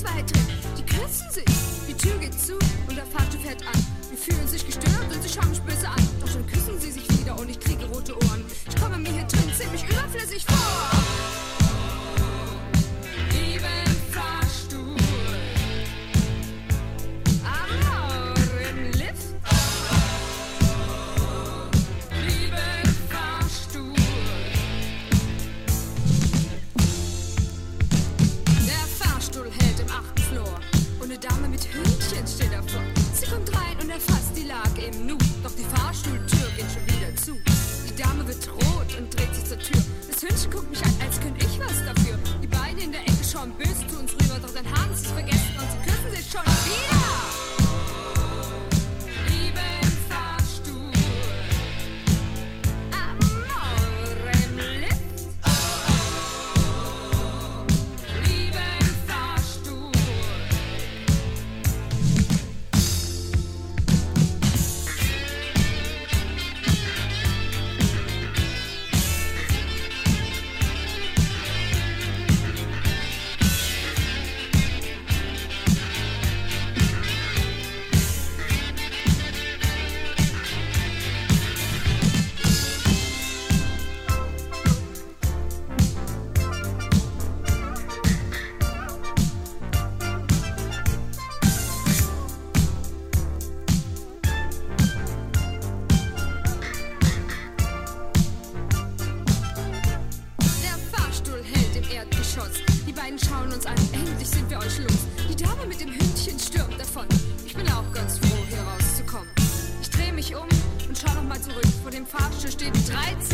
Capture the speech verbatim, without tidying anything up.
zwei drin. Die küssen sich, die Tür geht zu und der Fahrstuhl fährt an. Wir fühlen sich gestört und sie schauen mich böse an. Doch schon küssen sie sich wieder und ich kriege rote Ohren. Ich komme mir hier drin ziemlich überflüssig vor. Lieben Fahrstuhl, Amor im Lift. Lieben Fahrstuhl. Der Fahrstuhl hält im achten Floor und eine Dame mit Hündchen steht davor. Sie kommt rein und erfasst die Lage im Nu. Doch die Fahrstuhltür geht schon wieder zu. Die Dame wird rot und dreht sich zur Tür. Das Hündchen guckt mich an, als könnte ich was dafür. Die beiden in der Ecke schauen böse zu uns rüber. Doch dann haben sie es vergessen und sie küssen sich schon wieder. Lieben Fahrstuhl, Amor im Lift. Lieben Fahrstuhl. Der Fahrstuhl hält im Erdgeschoss. Die beiden schauen uns an, endlich sind wir euch los. Die Dame mit dem Hündchen stürmt davon. Ich bin auch ganz froh, hier rauszukommen. Ich drehe mich um und schau noch mal zurück. Vor dem Fahrstuhl stehen dreizehn